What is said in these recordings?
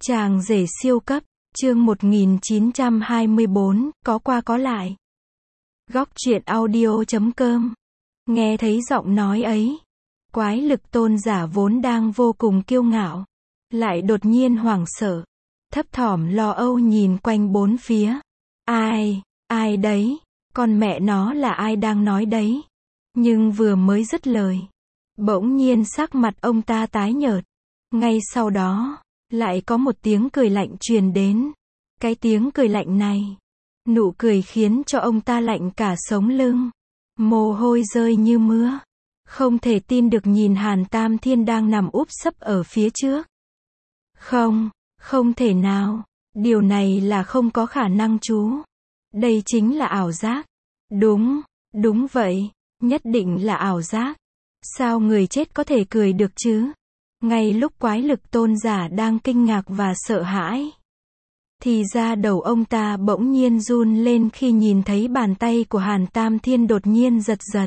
Chàng rể siêu cấp, chương 1924, có qua có lại. Góc truyện audio.com. Nghe thấy giọng nói ấy, Quái Lực Tôn giả vốn đang vô cùng kiêu ngạo, lại đột nhiên hoảng sợ, thấp thỏm lo âu nhìn quanh bốn phía. Ai đấy? Con mẹ nó là ai đang nói đấy? Nhưng vừa mới dứt lời, bỗng nhiên sắc mặt ông ta tái nhợt. Ngay sau đó, lại có một tiếng cười lạnh truyền đến. Cái tiếng cười lạnh này, nụ cười khiến cho ông ta lạnh cả sống lưng. Mồ hôi rơi như mưa. Không thể tin được nhìn Hàn Tam Thiên đang nằm úp sấp ở phía trước. Không thể nào. Điều này là không có khả năng chú. Đây chính là ảo giác. Đúng vậy. Nhất định là ảo giác. Sao người chết có thể cười được chứ? Ngay lúc Quái Lực Tôn giả đang kinh ngạc và sợ hãi, thì ra đầu ông ta bỗng nhiên run lên khi nhìn thấy bàn tay của Hàn Tam Thiên đột nhiên giật giật.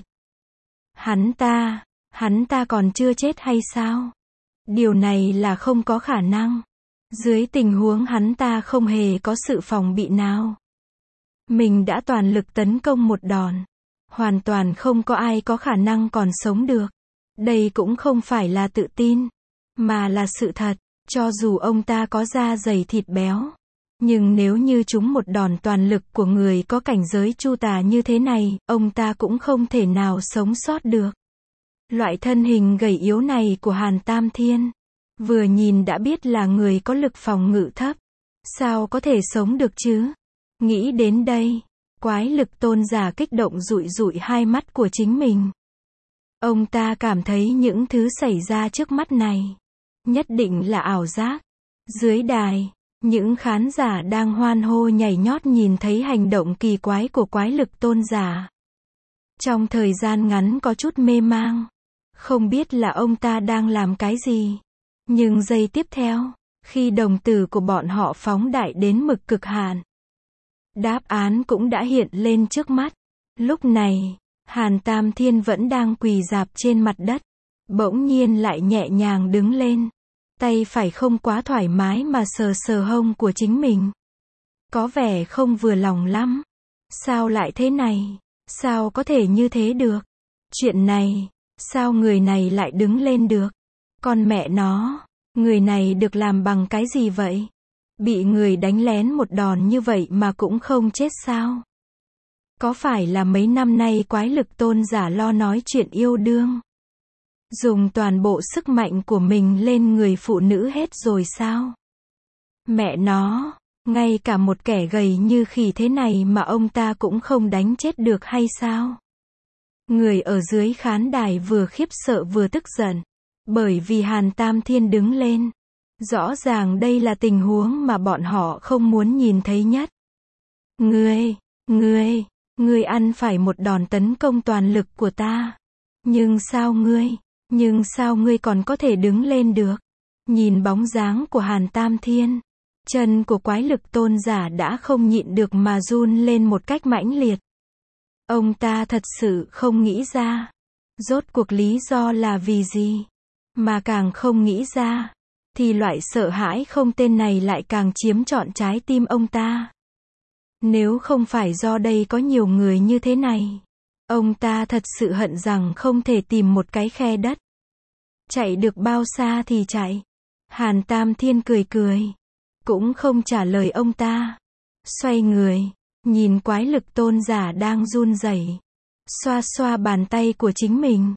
Hắn ta còn chưa chết hay sao? Điều này là không có khả năng. Dưới tình huống hắn ta không hề có sự phòng bị nào. Mình đã toàn lực tấn công một đòn. Hoàn toàn không có ai có khả năng còn sống được. Đây cũng không phải là tự tin, mà là sự thật. Cho dù ông ta có da dày thịt béo, nhưng nếu như trúng một đòn toàn lực của người có cảnh giới chu tà như thế này, ông ta cũng không thể nào sống sót được. Loại thân hình gầy yếu này của Hàn Tam Thiên, vừa nhìn đã biết là người có lực phòng ngự thấp. Sao có thể sống được chứ? Nghĩ đến đây, Quái Lực Tôn giả kích động dụi dụi hai mắt của chính mình. Ông ta cảm thấy những thứ xảy ra trước mắt này nhất định là ảo giác. Dưới đài, những khán giả đang hoan hô nhảy nhót nhìn thấy hành động kỳ quái của Quái Lực Tôn giả. Trong thời gian ngắn có chút mê mang, không biết là ông ta đang làm cái gì. Nhưng giây tiếp theo, khi đồng tử của bọn họ phóng đại đến mực cực hạn, đáp án cũng đã hiện lên trước mắt. Lúc này, Hàn Tam Thiên vẫn đang quỳ rạp trên mặt đất, bỗng nhiên lại nhẹ nhàng đứng lên. Tay phải không quá thoải mái mà sờ sờ hông của chính mình. Có vẻ không vừa lòng lắm. Sao lại thế này? Sao có thể như thế được? Chuyện này, sao người này lại đứng lên được? Con mẹ nó, người này được làm bằng cái gì vậy? Bị người đánh lén một đòn như vậy mà cũng không chết sao? Có phải là mấy năm nay Quái Lực Tôn giả lo nói chuyện yêu đương, dùng toàn bộ sức mạnh của mình lên người phụ nữ hết rồi sao? Mẹ nó, ngay cả một kẻ gầy như khỉ thế này mà ông ta cũng không đánh chết được hay sao? Người ở dưới khán đài vừa khiếp sợ vừa tức giận, bởi vì Hàn Tam Thiên đứng lên. Rõ ràng đây là tình huống mà bọn họ không muốn nhìn thấy nhất. Ngươi ăn phải một đòn tấn công toàn lực của ta. Nhưng sao ngươi còn có thể đứng lên được? Nhìn bóng dáng của Hàn Tam Thiên, chân của Quái Lực Tôn giả đã không nhịn được mà run lên một cách mãnh liệt. Ông ta thật sự không nghĩ ra, rốt cuộc lý do là vì gì? Mà càng không nghĩ ra, thì loại sợ hãi không tên này lại càng chiếm trọn trái tim ông ta. Nếu không phải do đây có nhiều người như thế này, ông ta thật sự hận rằng không thể tìm một cái khe đất. Chạy được bao xa thì chạy. Hàn Tam Thiên cười cười, cũng không trả lời ông ta. Xoay người, nhìn Quái Lực Tôn giả đang run rẩy, xoa xoa bàn tay của chính mình.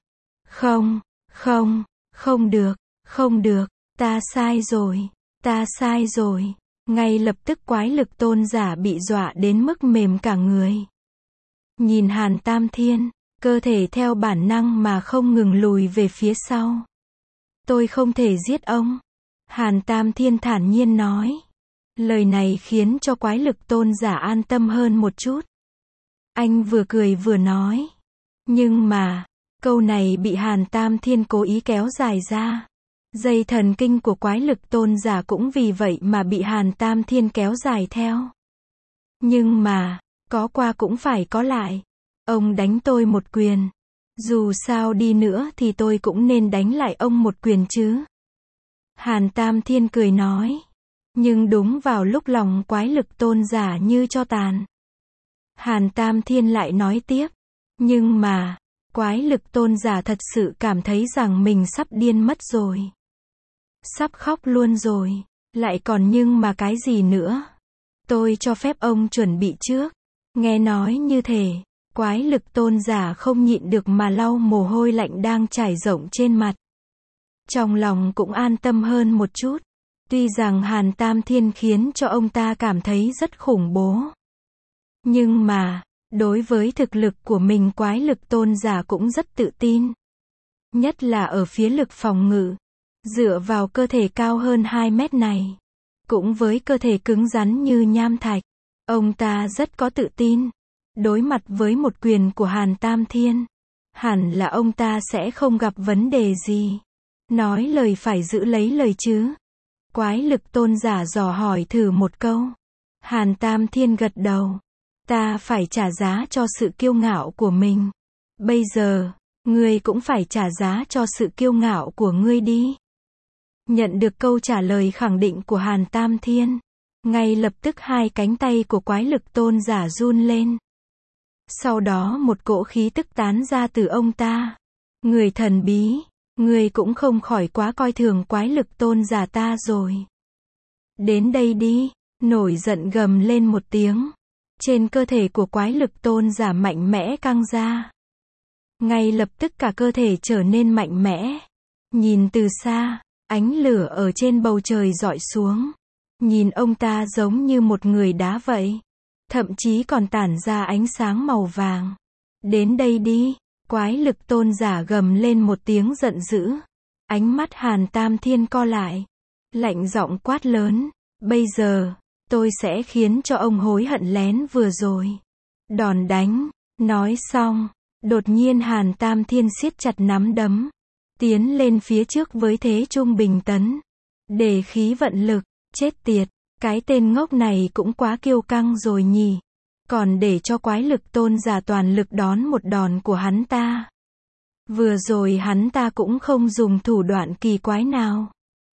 Không được, ta sai rồi. Ngay lập tức Quái Lực Tôn giả bị dọa đến mức mềm cả người. Nhìn Hàn Tam Thiên, cơ thể theo bản năng mà không ngừng lùi về phía sau. Tôi không thể giết ông. Hàn Tam Thiên thản nhiên nói. Lời này khiến cho Quái Lực Tôn giả an tâm hơn một chút. Anh vừa cười vừa nói. Nhưng mà, câu này bị Hàn Tam Thiên cố ý kéo dài ra. Dây thần kinh của Quái Lực Tôn giả cũng vì vậy mà bị Hàn Tam Thiên kéo dài theo. Nhưng mà, có qua cũng phải có lại. Ông đánh tôi một quyền. Dù sao đi nữa thì tôi cũng nên đánh lại ông một quyền chứ. Hàn Tam Thiên cười nói. Nhưng đúng vào lúc lòng quái lực tôn giả như tro tàn, Hàn Tam Thiên lại nói tiếp. Nhưng mà, quái lực tôn giả thật sự cảm thấy rằng mình sắp điên mất rồi. Sắp khóc luôn rồi. Lại còn nhưng mà cái gì nữa? Tôi cho phép ông chuẩn bị trước. Nghe nói như thế, quái lực tôn giả không nhịn được mà lau mồ hôi lạnh đang trải rộng trên mặt. Trong lòng cũng an tâm hơn một chút. Tuy rằng Hàn Tam Thiên khiến cho ông ta cảm thấy rất khủng bố. Nhưng mà, đối với thực lực của mình quái lực tôn giả cũng rất tự tin. Nhất là ở phía lực phòng ngự. Dựa vào cơ thể cao hơn 2 mét này. Cũng với cơ thể cứng rắn như nham thạch. Ông ta rất có tự tin. Đối mặt với một quyền của Hàn Tam Thiên. Hẳn là ông ta sẽ không gặp vấn đề gì. Nói lời phải giữ lấy lời chứ. Quái lực tôn giả dò hỏi thử một câu. Hàn Tam Thiên gật đầu. Ta phải trả giá cho sự kiêu ngạo của mình. Bây giờ, ngươi cũng phải trả giá cho sự kiêu ngạo của ngươi đi. Nhận được câu trả lời khẳng định của Hàn Tam Thiên. Ngay lập tức hai cánh tay của quái lực tôn giả run lên. Sau đó một cỗ khí tức tán ra từ ông ta. Người thần bí, ngươi cũng không khỏi quá coi thường quái lực tôn giả ta rồi. Đến đây đi, nổi giận gầm lên một tiếng. Trên cơ thể của quái lực tôn giả mạnh mẽ căng ra. Ngay lập tức cả cơ thể trở nên mạnh mẽ. Nhìn từ xa, ánh lửa ở trên bầu trời rọi xuống. Nhìn ông ta giống như một người đá vậy. Thậm chí còn tản ra ánh sáng màu vàng. Đến đây đi, quái lực tôn giả gầm lên một tiếng giận dữ. Ánh mắt Hàn Tam Thiên co lại. Lạnh giọng quát lớn. Bây giờ, tôi sẽ khiến cho ông hối hận lén vừa rồi. Đòn đánh. Nói xong, đột nhiên Hàn Tam Thiên siết chặt nắm đấm. Tiến lên phía trước với thế trung bình tấn. Để khí vận lực. Chết tiệt. Cái tên ngốc này cũng quá kiêu căng rồi nhỉ. Còn để cho quái lực tôn giả toàn lực đón một đòn của hắn ta. Vừa rồi hắn ta cũng không dùng thủ đoạn kỳ quái nào.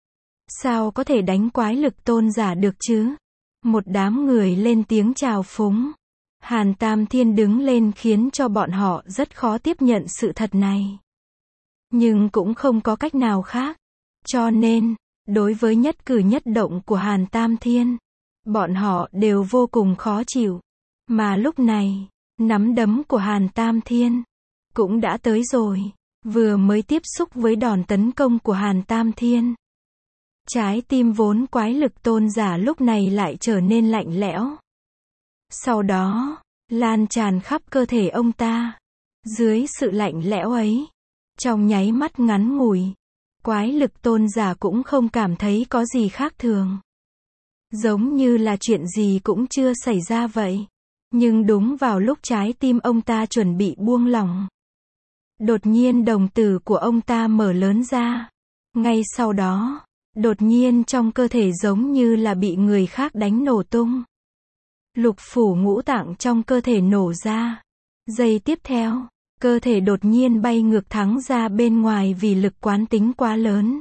Sao có thể đánh quái lực tôn giả được chứ? Một đám người lên tiếng chào phúng. Hàn Tam Thiên đứng lên khiến cho bọn họ rất khó tiếp nhận sự thật này. Nhưng cũng không có cách nào khác. Cho nên, đối với nhất cử nhất động của Hàn Tam Thiên, bọn họ đều vô cùng khó chịu. Mà lúc này, nắm đấm của Hàn Tam Thiên cũng đã tới rồi. Vừa mới tiếp xúc với đòn tấn công của Hàn Tam Thiên. Trái tim vốn quái lực tôn giả lúc này lại trở nên lạnh lẽo. Sau đó, lan tràn khắp cơ thể ông ta. Dưới sự lạnh lẽo ấy, trong nháy mắt ngắn ngủi, quái lực tôn giả cũng không cảm thấy có gì khác thường. Giống như là chuyện gì cũng chưa xảy ra vậy. Nhưng đúng vào lúc trái tim ông ta chuẩn bị buông lỏng. Đột nhiên đồng tử của ông ta mở lớn ra. Ngay sau đó, đột nhiên trong cơ thể giống như là bị người khác đánh nổ tung. Lục phủ ngũ tạng trong cơ thể nổ ra. Giây tiếp theo, cơ thể đột nhiên bay ngược thắng ra bên ngoài vì lực quán tính quá lớn.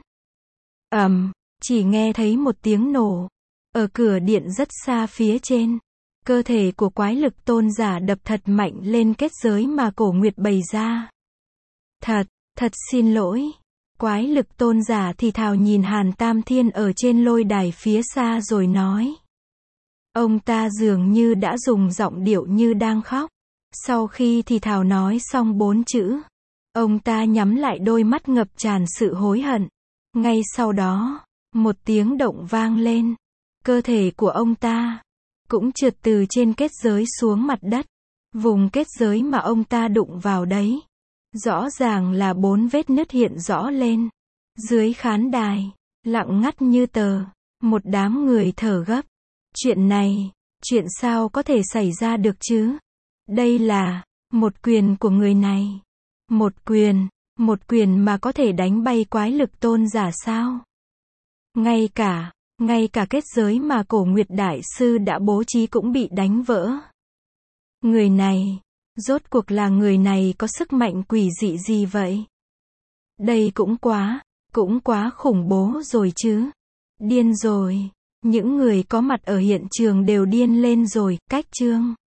Chỉ nghe thấy một tiếng nổ. Ở cửa điện rất xa phía trên. Cơ thể của quái lực tôn giả đập thật mạnh lên kết giới mà Cổ Nguyệt bày ra. Thật xin lỗi. Quái lực tôn giả thì thào nhìn Hàn Tam Thiên ở trên lôi đài phía xa rồi nói. Ông ta dường như đã dùng giọng điệu như đang khóc. Sau khi thì thào nói xong 4 chữ, ông ta nhắm lại đôi mắt ngập tràn sự hối hận. Ngay sau đó, một tiếng động vang lên. Cơ thể của ông ta cũng trượt từ trên kết giới xuống mặt đất. Vùng kết giới mà ông ta đụng vào đấy, rõ ràng là 4 vết nứt hiện rõ lên. Dưới khán đài, lặng ngắt như tờ, một đám người thở gấp. Chuyện này, chuyện sao có thể xảy ra được chứ? Đây là một quyền của người này. Một quyền mà có thể đánh bay quái lực tôn giả sao? Ngay cả kết giới mà Cổ Nguyệt Đại Sư đã bố trí cũng bị đánh vỡ. Người này, rốt cuộc là người này có sức mạnh quỷ dị gì vậy? Đây cũng quá khủng bố rồi chứ. Điên rồi. Những người có mặt ở hiện trường đều điên lên rồi, cách Trương